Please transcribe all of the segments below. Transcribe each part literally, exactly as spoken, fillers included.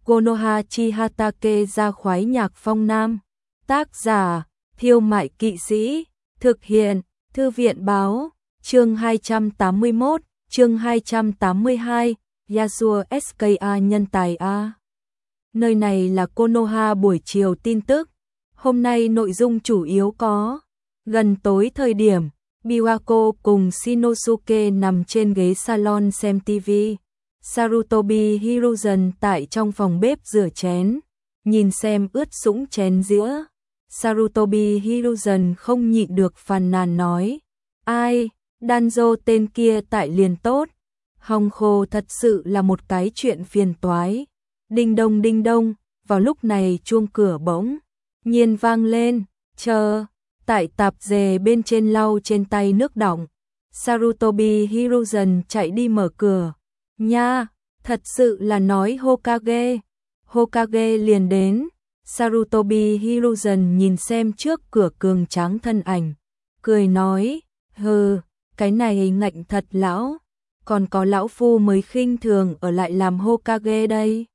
Konoha Chihatake ra khoái nhạc phong nam. Tác giả, Thiêu Mại Kỵ Sĩ. Thực hiện, Thư viện Báo. Chương hai trăm tám mươi mốt, chương hai trăm tám mươi hai, Yasuo ét ca a nhân tài A. Nơi này là Konoha buổi chiều tin tức. Hôm nay nội dung chủ yếu có: gần tối thời điểm, Biwako cùng Shinosuke nằm trên ghế salon xem ti vi. Sarutobi Hiruzen tại trong phòng bếp rửa chén, nhìn xem ướt sũng chén dĩa. Sarutobi Hiruzen không nhịn được phàn nàn nói: ai, Danzo tên kia tại liền tốt. Hong khô thật sự là một cái chuyện phiền toái. Đinh đông đinh đông, vào lúc này chuông cửa bỗng nhiên vang lên. Chờ, tại tạp dề bên trên lau trên tay nước đọng. Sarutobi Hiruzen chạy đi mở cửa. Nha, thật sự là nói Hokage. Hokage liền đến. Sarutobi Hiruzen nhìn xem trước cửa cường tráng thân ảnh, cười nói: hừ, cái này ngạnh thật lão, còn có lão phu mới khinh thường ở lại làm Hokage đây.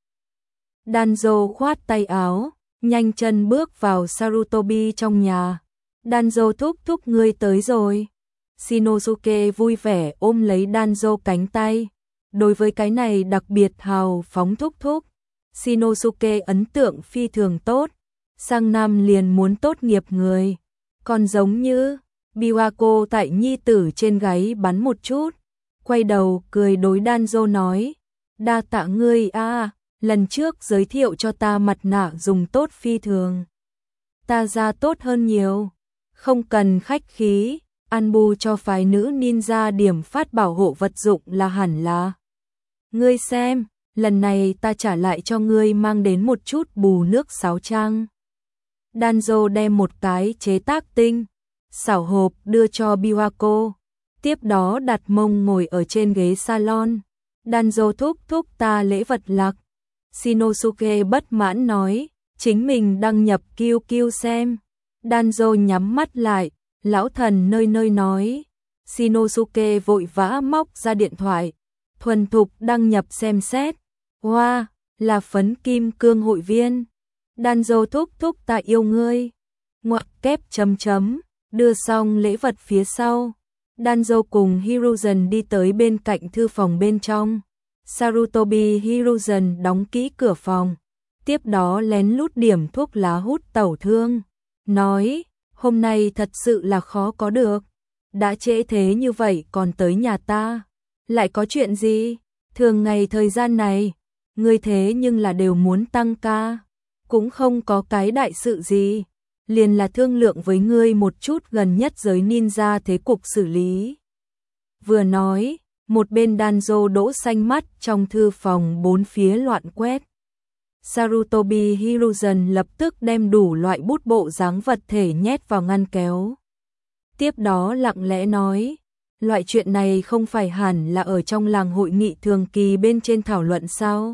Danzo khoát tay áo, nhanh chân bước vào Sarutobi trong nhà. Danzo thúc thúc ngươi tới rồi. Shinosuke vui vẻ ôm lấy Danzo cánh tay. Đối với cái này đặc biệt hào phóng thúc thúc, Shinosuke ấn tượng phi thường tốt. Sang năm liền muốn tốt nghiệp người. Còn giống như Biwako tại nhi tử trên gáy bắn một chút, quay đầu cười đối Danzo nói: đa tạ ngươi a, lần trước giới thiệu cho ta mặt nạ dùng tốt phi thường. Ta ra tốt hơn nhiều. Không cần khách khí, Anbu cho phái nữ ninja điểm phát bảo hộ vật dụng là hẳn là. Ngươi xem, lần này ta trả lại cho ngươi mang đến một chút bù nước sáo trang. Danzo đem một cái chế tác tinh xảo hộp đưa cho Biwako, tiếp đó đặt mông ngồi ở trên ghế salon. Danzo thúc thúc ta lễ vật lạc. Shinosuke bất mãn nói, chính mình đăng nhập Q Q xem. Danzo nhắm mắt lại, lão thần nơi nơi nói. Shinosuke vội vã móc ra điện thoại, thuần thục đăng nhập xem xét. Wow, là phấn kim cương hội viên. Danzo thúc thúc ta yêu ngươi. Ngoặc kép chấm chấm, đưa xong lễ vật phía sau. Danzo cùng Hiruzen đi tới bên cạnh thư phòng bên trong. Sarutobi Hiruzen đóng kỹ cửa phòng, tiếp đó lén lút điểm thuốc lá hút tẩu thương, nói: hôm nay thật sự là khó có được. Đã trễ thế như vậy còn tới nhà ta, lại có chuyện gì? Thường ngày thời gian này, ngươi thế nhưng là đều muốn tăng ca, cũng không có cái đại sự gì, liền là thương lượng với ngươi một chút gần nhất giới ninja thế cục xử lý. Vừa nói, một bên Danzo đỗ xanh mắt trong thư phòng bốn phía loạn quét. Sarutobi Hiruzen lập tức đem đủ loại bút bộ dáng vật thể nhét vào ngăn kéo. Tiếp đó lặng lẽ nói: loại chuyện này không phải hẳn là ở trong làng hội nghị thường kỳ bên trên thảo luận sao?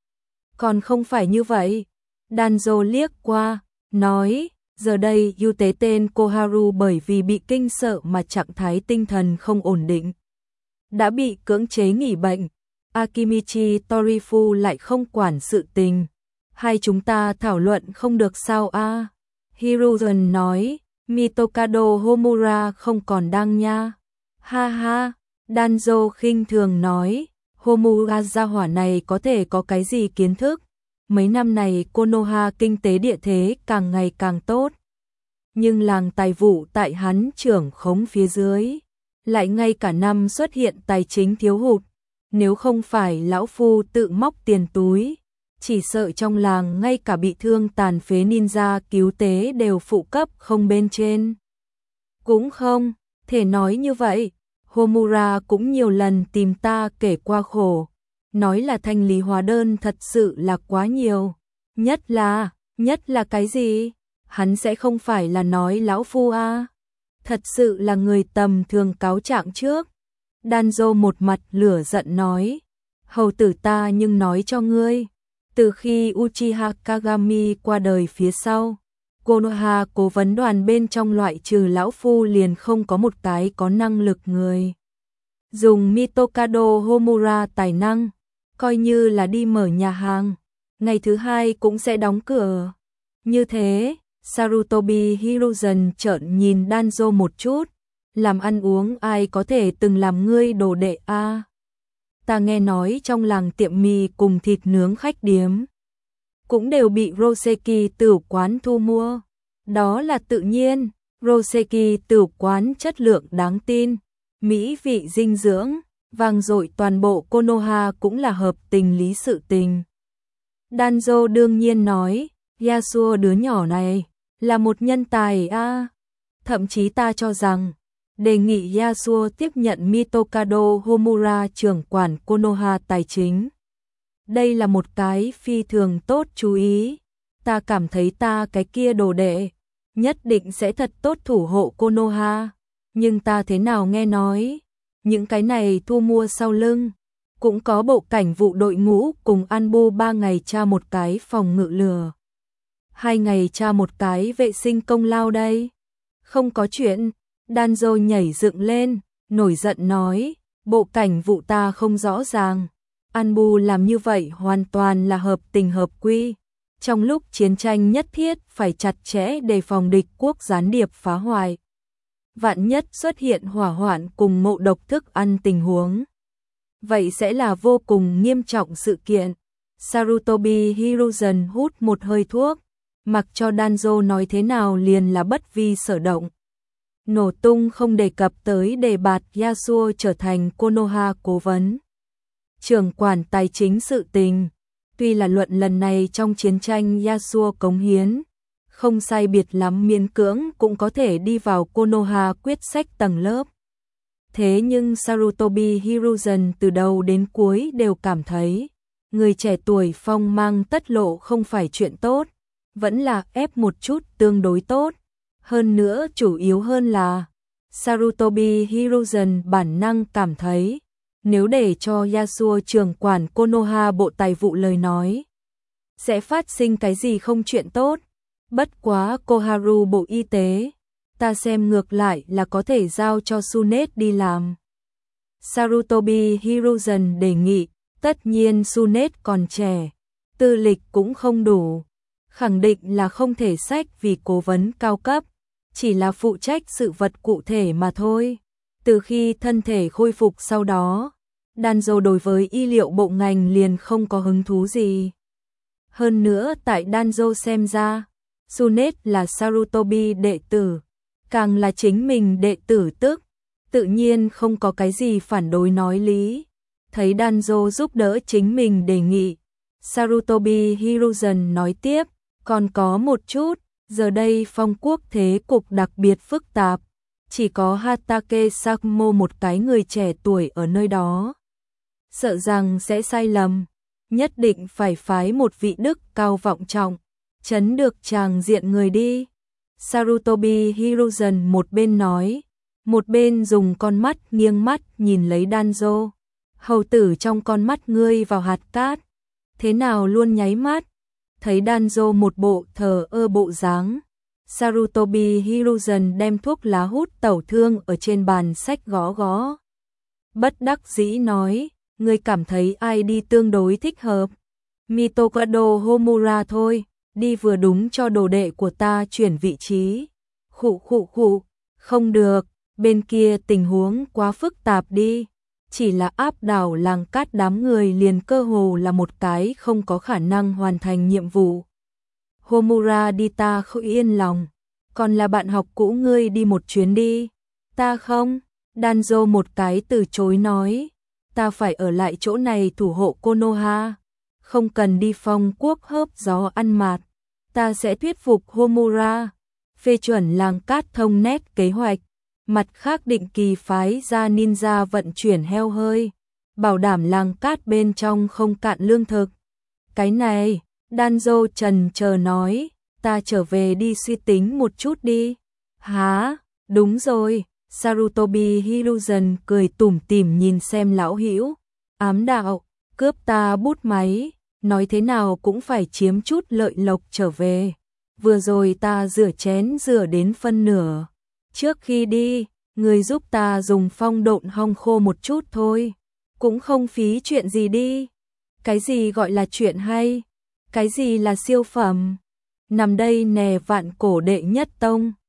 Còn không phải như vậy. Danzo liếc qua, nói: giờ đây ưu tế tên Koharu bởi vì bị kinh sợ mà trạng thái tinh thần không ổn định, đã bị cưỡng chế nghỉ bệnh. Akimichi Torifu lại không quản sự tình. Hai chúng ta thảo luận không được sao a? À? Hiruzen nói: Mitokado Homura không còn đang nha. Ha ha, Danzo khinh thường nói: Homura gia hỏa này có thể có cái gì kiến thức? Mấy năm này Konoha kinh tế địa thế càng ngày càng tốt, nhưng làng tài vụ tại hắn trưởng khống phía dưới, lại ngay cả năm xuất hiện tài chính thiếu hụt. Nếu không phải lão phu tự móc tiền túi, chỉ sợ trong làng ngay cả bị thương tàn phế ninja cứu tế đều phụ cấp không bên trên. Cũng không thể nói như vậy. Homura cũng nhiều lần tìm ta kể qua khổ, nói là thanh lý hóa đơn thật sự là quá nhiều. Nhất là, nhất là cái gì? Hắn sẽ không phải là nói lão phu a? À? Thật sự là người tầm thường cáo trạng trước. Danzo một mặt lửa giận nói: hầu tử ta nhưng nói cho ngươi, từ khi Uchiha Kagami qua đời phía sau, Konoha cố vấn đoàn bên trong loại trừ lão phu liền không có một cái có năng lực người. Dùng Mitokado Homura tài năng, coi như là đi mở nhà hàng, ngày thứ hai cũng sẽ đóng cửa. Như thế, Sarutobi Hiruzen trợn nhìn Danzo một chút, làm ăn uống ai có thể từng làm ngươi đồ đệ a? À? Ta nghe nói trong làng tiệm mì cùng thịt nướng khách điếm cũng đều bị Roseki tử quán thu mua. Đó là tự nhiên, Roseki tử quán chất lượng đáng tin, mỹ vị dinh dưỡng, vang dội toàn bộ Konoha cũng là hợp tình lý sự tình. Danzo đương nhiên nói, Yasuo đứa nhỏ này là một nhân tài a. À. Thậm chí ta cho rằng đề nghị Yasuo tiếp nhận Mitokado Homura trưởng quản Konoha tài chính. Đây là một cái phi thường tốt chú ý. Ta cảm thấy ta cái kia đồ đệ nhất định sẽ thật tốt thủ hộ Konoha. Nhưng ta thế nào nghe nói, những cái này thu mua sau lưng cũng có bộ cảnh vụ đội ngũ cùng Anbu ba ngày tra một cái phòng ngự lửa, hai ngày tra một cái vệ sinh công lao đây. Không có chuyện. Danzo nhảy dựng lên, nổi giận nói, bộ cảnh vụ ta không rõ ràng. Anbu làm như vậy hoàn toàn là hợp tình hợp quy. Trong lúc chiến tranh nhất thiết phải chặt chẽ đề phòng địch quốc gián điệp phá hoại. Vạn nhất xuất hiện hỏa hoạn cùng ngộ độc thức ăn tình huống. Vậy sẽ là vô cùng nghiêm trọng sự kiện. Sarutobi Hiruzen hút một hơi thuốc, mặc cho Danzo nói thế nào liền là bất vi sở động. Nổ tung không đề cập tới đề bạt Yasuo trở thành Konoha cố vấn trưởng quản tài chính sự tình. Tuy là luận lần này trong chiến tranh Yasuo cống hiến không sai biệt lắm, miễn cưỡng cũng có thể đi vào Konoha quyết sách tầng lớp. Thế nhưng Sarutobi Hiruzen từ đầu đến cuối đều cảm thấy người trẻ tuổi phong mang tất lộ không phải chuyện tốt, vẫn là ép một chút tương đối tốt. Hơn nữa chủ yếu hơn là Sarutobi Hiruzen bản năng cảm thấy nếu để cho Yasuo trưởng quản Konoha bộ tài vụ lời nói sẽ phát sinh cái gì không chuyện tốt. Bất quá Koharu bộ y tế, ta xem ngược lại là có thể giao cho Sunet đi làm. Sarutobi Hiruzen đề nghị, tất nhiên Sunet còn trẻ, tư lịch cũng không đủ, khẳng định là không thể sách vì cố vấn cao cấp, chỉ là phụ trách sự vật cụ thể mà thôi. Từ khi thân thể khôi phục sau đó, Danzo đối với y liệu bộ ngành liền không có hứng thú gì. Hơn nữa tại Danzo xem ra, Sunet là Sarutobi đệ tử, càng là chính mình đệ tử tức, tự nhiên không có cái gì phản đối nói lý. Thấy Danzo giúp đỡ chính mình đề nghị, Sarutobi Hiruzen nói tiếp, còn có một chút, giờ đây phong quốc thế cục đặc biệt phức tạp, chỉ có Hatake Sakmo một cái người trẻ tuổi ở nơi đó. Sợ rằng sẽ sai lầm, nhất định phải phái một vị đức cao vọng trọng, chấn được chàng diện người đi. Sarutobi Hiruzen một bên nói, một bên dùng con mắt nghiêng mắt nhìn lấy Danzo. Hầu tử trong con mắt ngươi vào hạt cát, thế nào luôn nháy mắt. Thấy Danzo một bộ thờ ơ bộ dáng, Sarutobi Hiruzen đem thuốc lá hút tẩu thương ở trên bàn sách gõ gõ. Bất đắc dĩ nói, ngươi cảm thấy ai đi tương đối thích hợp? Mitokado Homura thôi, đi vừa đúng cho đồ đệ của ta chuyển vị trí. Khụ khụ khụ, không được, bên kia tình huống quá phức tạp đi. Chỉ là áp đảo làng cát đám người liền cơ hồ là một cái không có khả năng hoàn thành nhiệm vụ. Homura đi ta không yên lòng, còn là bạn học cũ ngươi đi một chuyến đi. Ta không, Danzo một cái từ chối nói, ta phải ở lại chỗ này thủ hộ Konoha, không cần đi phong quốc hớp gió ăn mạt. Ta sẽ thuyết phục Homura, phê chuẩn làng cát thông nét kế hoạch. Mặt khác định kỳ phái ra ninja vận chuyển heo hơi, bảo đảm làng cát bên trong không cạn lương thực. Cái này, Danzo trần chờ nói, ta trở về đi suy tính một chút đi. Hả, đúng rồi, Sarutobi Hiruzen cười tủm tỉm nhìn xem lão hữu, ám đạo, cướp ta bút máy, nói thế nào cũng phải chiếm chút lợi lộc trở về. Vừa rồi ta rửa chén rửa đến phân nửa. Trước khi đi, người giúp ta dùng phong độn hong khô một chút thôi, cũng không phí chuyện gì đi. Cái gì gọi là chuyện hay? Cái gì là siêu phẩm? Nằm đây nè vạn cổ đệ nhất tông.